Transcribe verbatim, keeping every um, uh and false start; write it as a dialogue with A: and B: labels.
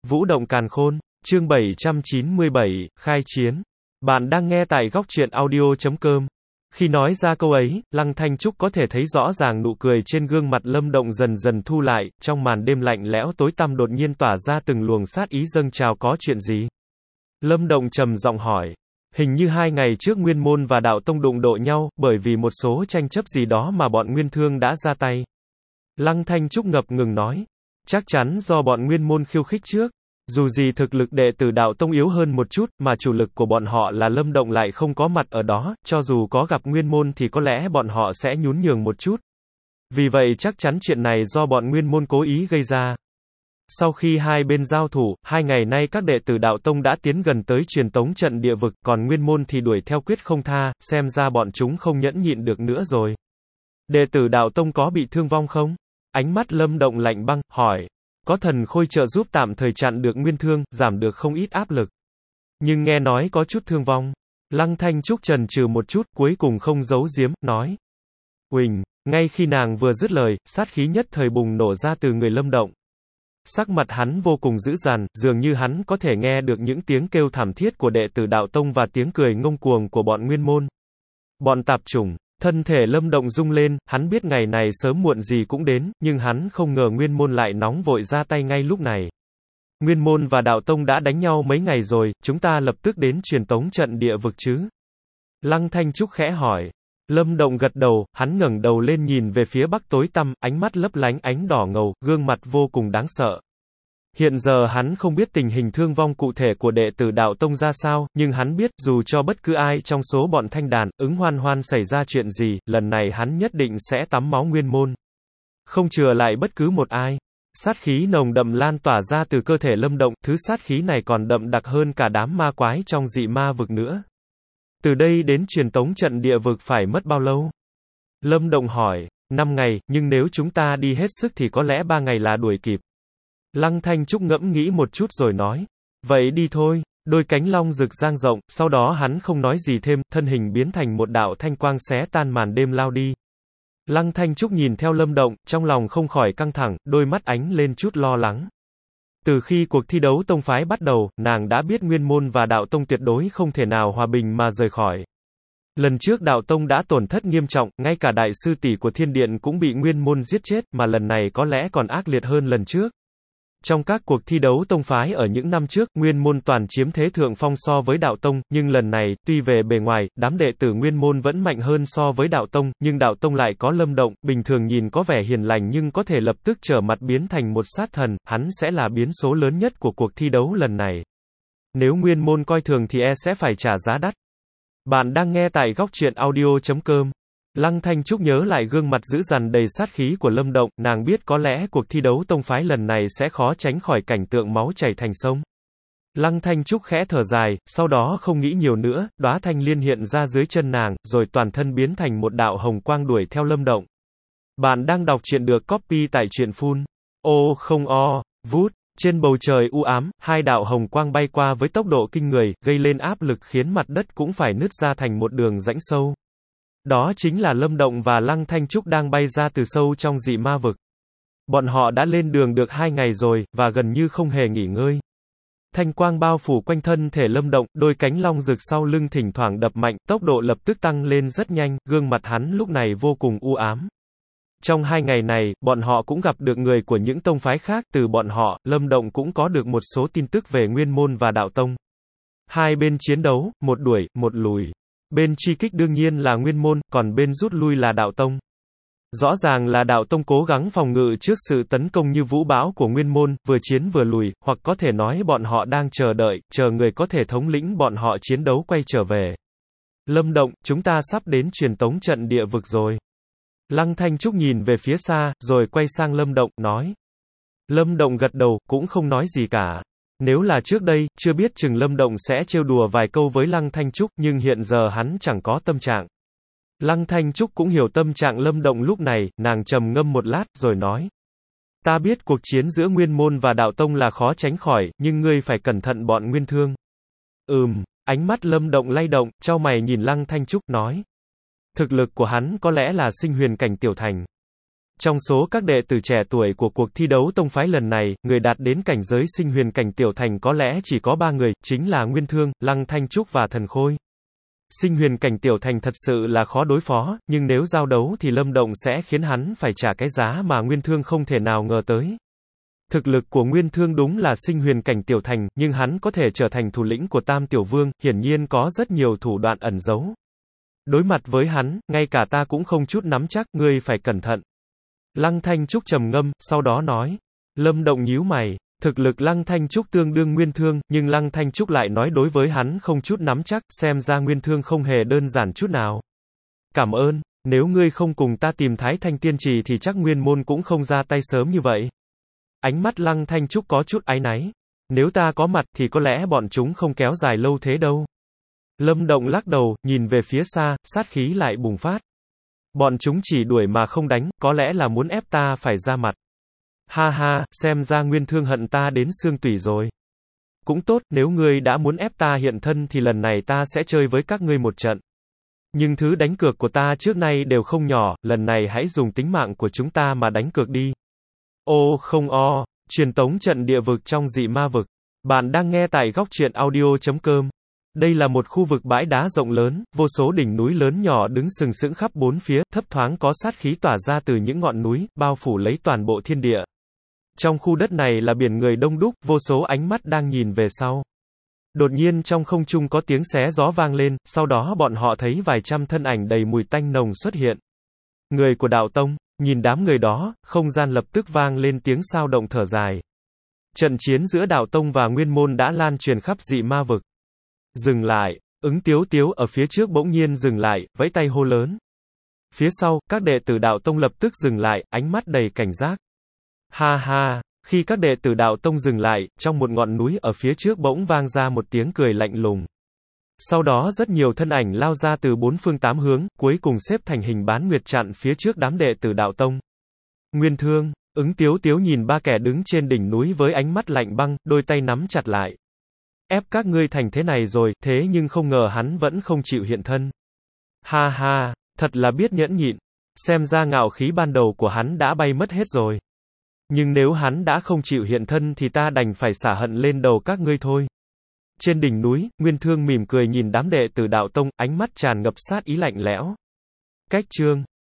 A: Vũ động càn khôn, chương bảy trăm chín mươi bảy, khai chiến. Bạn đang nghe tại góc truyện audio chấm com. Khi nói ra câu ấy, Lăng Thanh Trúc có thể thấy rõ ràng nụ cười trên gương mặt Lâm Động dần dần thu lại, trong màn đêm lạnh lẽo tối tăm đột nhiên tỏa ra từng luồng sát ý dâng trào, có chuyện gì? Lâm Động trầm giọng hỏi. Hình như hai ngày trước Nguyên Môn và Đạo Tông đụng độ nhau, bởi vì một số tranh chấp gì đó mà bọn Nguyên Thương đã ra tay. Lăng Thanh Trúc ngập ngừng nói. Chắc chắn do bọn Nguyên Môn khiêu khích trước. Dù gì thực lực đệ tử Đạo Tông yếu hơn một chút, mà chủ lực của bọn họ là Lâm Động lại không có mặt ở đó, cho dù có gặp Nguyên Môn thì có lẽ bọn họ sẽ nhún nhường một chút. Vì vậy chắc chắn chuyện này do bọn Nguyên Môn cố ý gây ra. Sau khi hai bên giao thủ, hai ngày nay các đệ tử Đạo Tông đã tiến gần tới truyền tống trận địa vực, còn Nguyên Môn thì đuổi theo quyết không tha, xem ra bọn chúng không nhẫn nhịn được nữa rồi. Đệ tử Đạo Tông có bị thương vong không? Ánh mắt Lâm Động lạnh băng, hỏi. Có thần khôi trợ giúp tạm thời chặn được nguyên thương, giảm được không ít áp lực. Nhưng nghe nói có chút thương vong. Lăng Thanh Trúc chần chừ một chút, cuối cùng không giấu giếm, nói. Uỳnh, ngay khi nàng vừa dứt lời, sát khí nhất thời bùng nổ ra từ người Lâm Động. Sắc mặt hắn vô cùng dữ dằn, dường như hắn có thể nghe được những tiếng kêu thảm thiết của đệ tử Đạo Tông và tiếng cười ngông cuồng của bọn Nguyên Môn. Bọn tạp chủng. Thân thể Lâm Động rung lên, hắn biết ngày này sớm muộn gì cũng đến, nhưng hắn không ngờ Nguyên Môn lại nóng vội ra tay ngay lúc này. Nguyên Môn và Đạo Tông đã đánh nhau mấy ngày rồi, chúng ta lập tức đến truyền tống trận địa vực chứ? Lăng Thanh Trúc khẽ hỏi. Lâm Động gật đầu, hắn ngẩng đầu lên nhìn về phía bắc tối tăm, ánh mắt lấp lánh ánh đỏ ngầu, gương mặt vô cùng đáng sợ. Hiện giờ hắn không biết tình hình thương vong cụ thể của đệ tử Đạo Tông ra sao, nhưng hắn biết, dù cho bất cứ ai trong số bọn Thanh Đàn, ứng hoan hoan xảy ra chuyện gì, lần này hắn nhất định sẽ tắm máu Nguyên Môn. Không chừa lại bất cứ một ai. Sát khí nồng đậm lan tỏa ra từ cơ thể Lâm Động, thứ sát khí này còn đậm đặc hơn cả đám ma quái trong dị ma vực nữa. Từ đây đến truyền tống trận địa vực phải mất bao lâu? Lâm Động hỏi. Năm ngày, nhưng nếu chúng ta đi hết sức thì có lẽ ba ngày là đuổi kịp. Lăng Thanh Trúc ngẫm nghĩ một chút rồi nói. Vậy đi thôi. Đôi cánh long rực dang rộng, sau đó hắn không nói gì thêm, thân hình biến thành một đạo thanh quang xé tan màn đêm lao đi. Lăng Thanh Trúc nhìn theo Lâm Động, trong lòng không khỏi căng thẳng, đôi mắt ánh lên chút lo lắng. Từ khi cuộc thi đấu tông phái bắt đầu, nàng đã biết Nguyên Môn và Đạo Tông tuyệt đối không thể nào hòa bình mà rời khỏi. Lần trước Đạo Tông đã tổn thất nghiêm trọng, ngay cả đại sư tỷ của Thiên Điện cũng bị Nguyên Môn giết chết, mà lần này có lẽ còn ác liệt hơn lần trước. Trong các cuộc thi đấu tông phái ở những năm trước, Nguyên Môn toàn chiếm thế thượng phong so với Đạo Tông, nhưng lần này, tuy về bề ngoài, đám đệ tử Nguyên Môn vẫn mạnh hơn so với Đạo Tông, nhưng Đạo Tông lại có Lâm Động, bình thường nhìn có vẻ hiền lành nhưng có thể lập tức trở mặt biến thành một sát thần, hắn sẽ là biến số lớn nhất của cuộc thi đấu lần này. Nếu Nguyên Môn coi thường thì e sẽ phải trả giá đắt. Bạn đang nghe tại góc truyện audio chấm com. Lăng Thanh Trúc nhớ lại gương mặt dữ dằn đầy sát khí của Lâm Động, nàng biết có lẽ cuộc thi đấu tông phái lần này sẽ khó tránh khỏi cảnh tượng máu chảy thành sông. Lăng Thanh Trúc khẽ thở dài, sau đó không nghĩ nhiều nữa, đóa thanh liên hiện ra dưới chân nàng, rồi toàn thân biến thành một đạo hồng quang đuổi theo Lâm Động. Bạn đang đọc truyện được copy tại truyện phun. Ô không o, vút. Trên bầu trời u ám, hai đạo hồng quang bay qua với tốc độ kinh người, gây lên áp lực khiến mặt đất cũng phải nứt ra thành một đường rãnh sâu. Đó chính là Lâm Động và Lăng Thanh Trúc đang bay ra từ sâu trong dị ma vực. Bọn họ đã lên đường được hai ngày rồi, và gần như không hề nghỉ ngơi. Thanh quang bao phủ quanh thân thể Lâm Động, đôi cánh long rực sau lưng thỉnh thoảng đập mạnh, tốc độ lập tức tăng lên rất nhanh, gương mặt hắn lúc này vô cùng u ám. Trong hai ngày này, bọn họ cũng gặp được người của những tông phái khác, từ bọn họ, Lâm Động cũng có được một số tin tức về Nguyên Môn và Đạo Tông. Hai bên chiến đấu, một đuổi, một lùi. Bên truy kích đương nhiên là Nguyên Môn, còn bên rút lui là Đạo Tông. Rõ ràng là Đạo Tông cố gắng phòng ngự trước sự tấn công như vũ bão của Nguyên Môn, vừa chiến vừa lùi, hoặc có thể nói bọn họ đang chờ đợi, chờ người có thể thống lĩnh bọn họ chiến đấu quay trở về. Lâm Động, chúng ta sắp đến truyền tống trận địa vực rồi. Lăng Thanh Trúc nhìn về phía xa, rồi quay sang Lâm Động, nói. Lâm Động gật đầu, cũng không nói gì cả. Nếu là trước đây, chưa biết chừng Lâm Động sẽ trêu đùa vài câu với Lăng Thanh Trúc, nhưng hiện giờ hắn chẳng có tâm trạng. Lăng Thanh Trúc cũng hiểu tâm trạng Lâm Động lúc này, nàng trầm ngâm một lát, rồi nói. Ta biết cuộc chiến giữa Nguyên Môn và Đạo Tông là khó tránh khỏi, nhưng ngươi phải cẩn thận bọn Nguyên Thương. Ừm, ánh mắt Lâm Động lay động, chau mày nhìn Lăng Thanh Trúc, nói. Thực lực của hắn có lẽ là sinh huyền cảnh tiểu thành. Trong số các đệ tử trẻ tuổi của cuộc thi đấu tông phái lần này, người đạt đến cảnh giới sinh huyền cảnh tiểu thành có lẽ chỉ có ba người, chính là Nguyên Thương, Lăng Thanh Trúc và Thần Khôi. Sinh huyền cảnh tiểu thành thật sự là khó đối phó, nhưng nếu giao đấu thì Lâm Động sẽ khiến hắn phải trả cái giá mà Nguyên Thương không thể nào ngờ tới. Thực lực của Nguyên Thương đúng là sinh huyền cảnh tiểu thành, nhưng hắn có thể trở thành thủ lĩnh của Tam Tiểu Vương, hiển nhiên có rất nhiều thủ đoạn ẩn giấu. Đối mặt với hắn, ngay cả ta cũng không chút nắm chắc, ngươi phải cẩn thận. Lăng Thanh Trúc trầm ngâm, sau đó nói. Lâm Động nhíu mày. Thực lực Lăng Thanh Trúc tương đương Nguyên Thương, nhưng Lăng Thanh Trúc lại nói đối với hắn không chút nắm chắc, xem ra Nguyên Thương không hề đơn giản chút nào. Cảm ơn, nếu ngươi không cùng ta tìm Thái Thanh Tiên Trì thì chắc Nguyên Môn cũng không ra tay sớm như vậy. Ánh mắt Lăng Thanh Trúc có chút áy náy. Nếu ta có mặt thì có lẽ bọn chúng không kéo dài lâu thế đâu. Lâm Động lắc đầu, nhìn về phía xa, sát khí lại bùng phát. Bọn chúng chỉ đuổi mà không đánh, có lẽ là muốn ép ta phải ra mặt. Ha ha, xem ra Nguyên Thương hận ta đến xương tủy rồi. Cũng tốt, nếu ngươi đã muốn ép ta hiện thân thì lần này ta sẽ chơi với các ngươi một trận. Nhưng thứ đánh cược của ta trước nay đều không nhỏ, lần này hãy dùng tính mạng của chúng ta mà đánh cược đi. Ô không o, truyền tống trận địa vực trong dị ma vực. Bạn đang nghe tại góc truyện audio chấm com. Đây là một khu vực bãi đá rộng lớn, vô số đỉnh núi lớn nhỏ đứng sừng sững khắp bốn phía, thấp thoáng có sát khí tỏa ra từ những ngọn núi, bao phủ lấy toàn bộ thiên địa. Trong khu đất này là biển người đông đúc, vô số ánh mắt đang nhìn về sau. Đột nhiên trong không trung có tiếng xé gió vang lên, sau đó bọn họ thấy vài trăm thân ảnh đầy mùi tanh nồng xuất hiện. Người của đạo tông, nhìn đám người đó, không gian lập tức vang lên tiếng sao động thở dài. Trận chiến giữa đạo tông và Nguyên Môn đã lan truyền khắp dị ma vực. Dừng lại, ứng tiếu tiếu ở phía trước bỗng nhiên dừng lại, vẫy tay hô lớn. Phía sau, các đệ tử đạo tông lập tức dừng lại, ánh mắt đầy cảnh giác. Ha ha, khi các đệ tử đạo tông dừng lại, trong một ngọn núi ở phía trước bỗng vang ra một tiếng cười lạnh lùng. Sau đó rất nhiều thân ảnh lao ra từ bốn phương tám hướng, cuối cùng xếp thành hình bán nguyệt chặn phía trước đám đệ tử đạo tông. Nguyên Thương, ứng tiếu tiếu nhìn ba kẻ đứng trên đỉnh núi với ánh mắt lạnh băng, đôi tay nắm chặt lại. Ép các ngươi thành thế này rồi, thế nhưng không ngờ hắn vẫn không chịu hiện thân. Ha ha, thật là biết nhẫn nhịn. Xem ra ngạo khí ban đầu của hắn đã bay mất hết rồi. Nhưng nếu hắn đã không chịu hiện thân thì ta đành phải xả hận lên đầu các ngươi thôi. Trên đỉnh núi, Nguyên Thương mỉm cười nhìn đám đệ tử đạo tông, ánh mắt tràn ngập sát ý lạnh lẽo. Cách chương